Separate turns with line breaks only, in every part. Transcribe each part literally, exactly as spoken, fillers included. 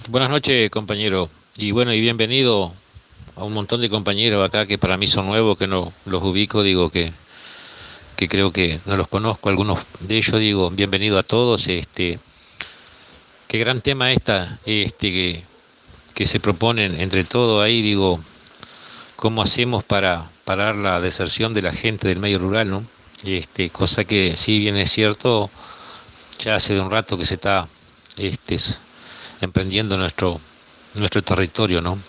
Buenas noches, compañero. Y bueno, y bienvenido a un montón de compañeros acá que para mí son nuevos, que no los ubico, digo que, que creo que no los conozco, algunos de ellos, digo, bienvenido a todos. Este, qué gran tema esta, este, que, que se proponen entre todos ahí, digo, cómo hacemos para parar la deserción de la gente del medio rural, ¿no? Este, cosa que si bien es cierto, ya hace de un rato que se está este, s- emprendiendo nuestro, nuestro territorio, ¿no?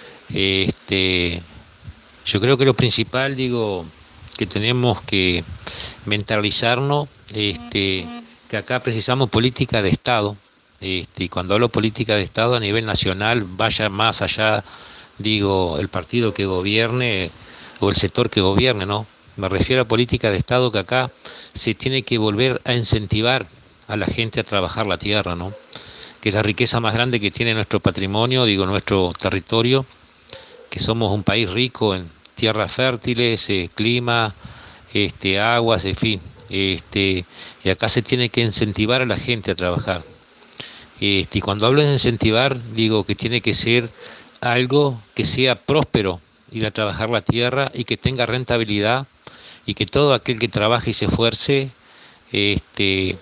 Este, yo creo que lo principal, digo, que tenemos que mentalizarnos, este, que acá precisamos política de Estado, este, y cuando hablo política de Estado a nivel nacional, vaya más allá, digo, el partido que gobierne o el sector que gobierne, ¿no? Me refiero a política de Estado que acá se tiene que volver a incentivar a la gente a trabajar la tierra, ¿no? Que es la riqueza más grande que tiene nuestro patrimonio, digo, nuestro territorio, que somos un país rico en tierras fértiles, eh, clima, este, aguas, en fin. Este, y acá se tiene que incentivar a la gente a trabajar. Este, y cuando hablo de incentivar, digo que tiene que ser algo que sea próspero, ir a trabajar la tierra y que tenga rentabilidad y que todo aquel que trabaje y se esfuerce este,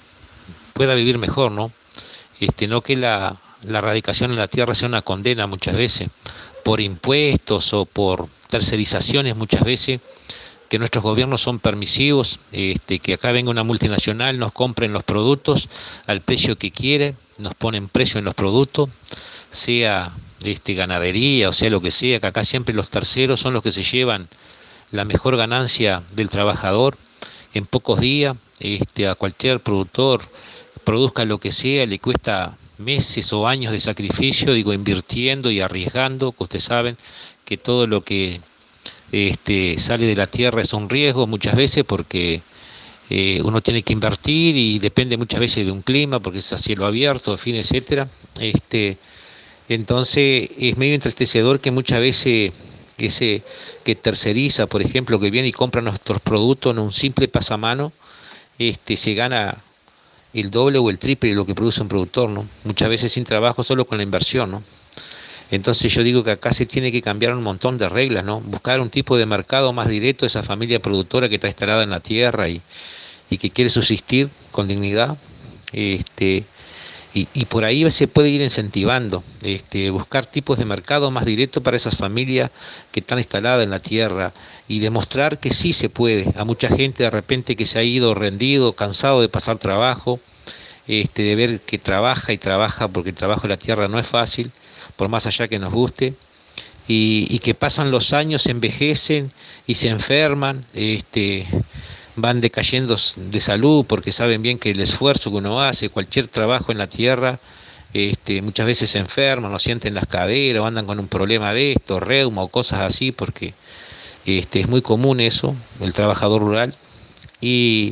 pueda vivir mejor, ¿no? Este, no que la, la radicación en la tierra sea una condena muchas veces, por impuestos o por tercerizaciones muchas veces, que nuestros gobiernos son permisivos, este, que acá venga una multinacional, nos compren los productos al precio que quiere, nos ponen precio en los productos, sea este, ganadería o sea lo que sea, que acá siempre los terceros son los que se llevan la mejor ganancia del trabajador en pocos días, este, a cualquier productor, produzca lo que sea, le cuesta meses o años de sacrificio, digo, invirtiendo y arriesgando, que ustedes saben que todo lo que este, sale de la tierra es un riesgo muchas veces porque eh, uno tiene que invertir y depende muchas veces de un clima, porque es a cielo abierto, en fin, etcétera. Este, entonces es medio entristecedor que muchas veces ese que terceriza, por ejemplo, que viene y compra nuestros productos en un simple pasamano, este, se gana el doble o el triple de lo que produce un productor, ¿no? Muchas veces sin trabajo, solo con la inversión, ¿no? Entonces yo digo que acá se tiene que cambiar un montón de reglas, ¿no? Buscar un tipo de mercado más directo a esa familia productora que está instalada en la tierra y, y que quiere subsistir con dignidad. Este, y, y por ahí se puede ir incentivando, este, buscar tipos de mercado más directos para esas familias que están instaladas en la tierra y demostrar que sí se puede. A mucha gente de repente que se ha ido rendido, cansado de pasar trabajo, este, de ver que trabaja y trabaja, porque el trabajo en la tierra no es fácil, por más allá que nos guste, y, y que pasan los años, se envejecen y se enferman, este, van decayendo de salud porque saben bien que el esfuerzo que uno hace, cualquier trabajo en la tierra, este, muchas veces se enferman, no sienten las caderas, o andan con un problema de esto, reuma o cosas así, porque este, es muy común eso, el trabajador rural, y,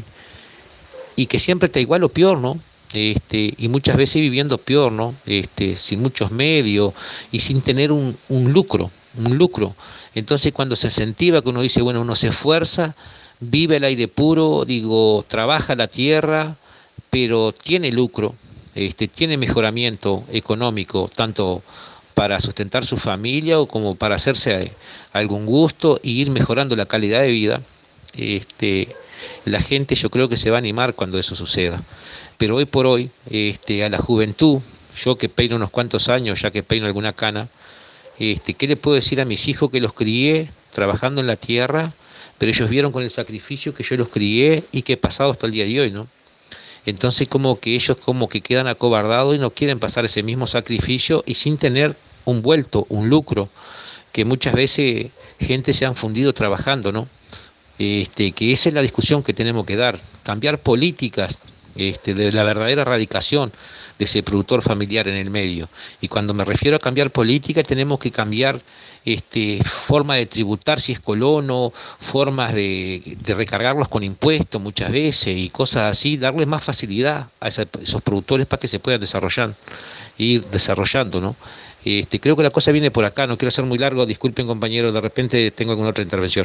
y que siempre está igual o peor, ¿no? Este, y muchas veces viviendo peor, ¿no? Este, sin muchos medios y sin tener un, un lucro, un lucro. Entonces cuando se incentiva, que uno dice, bueno, uno se esfuerza, vive el aire puro, digo, trabaja la tierra, pero tiene lucro, este, tiene mejoramiento económico, tanto para sustentar su familia o como para hacerse algún gusto y ir mejorando la calidad de vida. Este, la gente yo creo que se va a animar cuando eso suceda. Pero hoy por hoy, este, a la juventud, yo que peino unos cuantos años, ya que peino alguna cana, este, ¿qué le puedo decir a mis hijos que los crié trabajando en la tierra, pero ellos vieron con el sacrificio que yo los crié y que he pasado hasta el día de hoy, ¿no? Entonces como que ellos como que quedan acobardados y no quieren pasar ese mismo sacrificio y sin tener un vuelto, un lucro, que muchas veces gente se han fundido trabajando, ¿no? Este, que esa es la discusión que tenemos que dar, cambiar políticas este, de la verdadera erradicación de ese productor familiar en el medio. Y cuando me refiero a cambiar política, tenemos que cambiar este, forma de tributar si es colono, formas de, de recargarlos con impuestos muchas veces y cosas así, darles más facilidad a esa- esos productores para que se puedan desarrollar, ir desarrollando, ¿no? Este, creo que la cosa viene por acá, no quiero ser muy largo, disculpen compañeros, de repente tengo alguna otra intervención.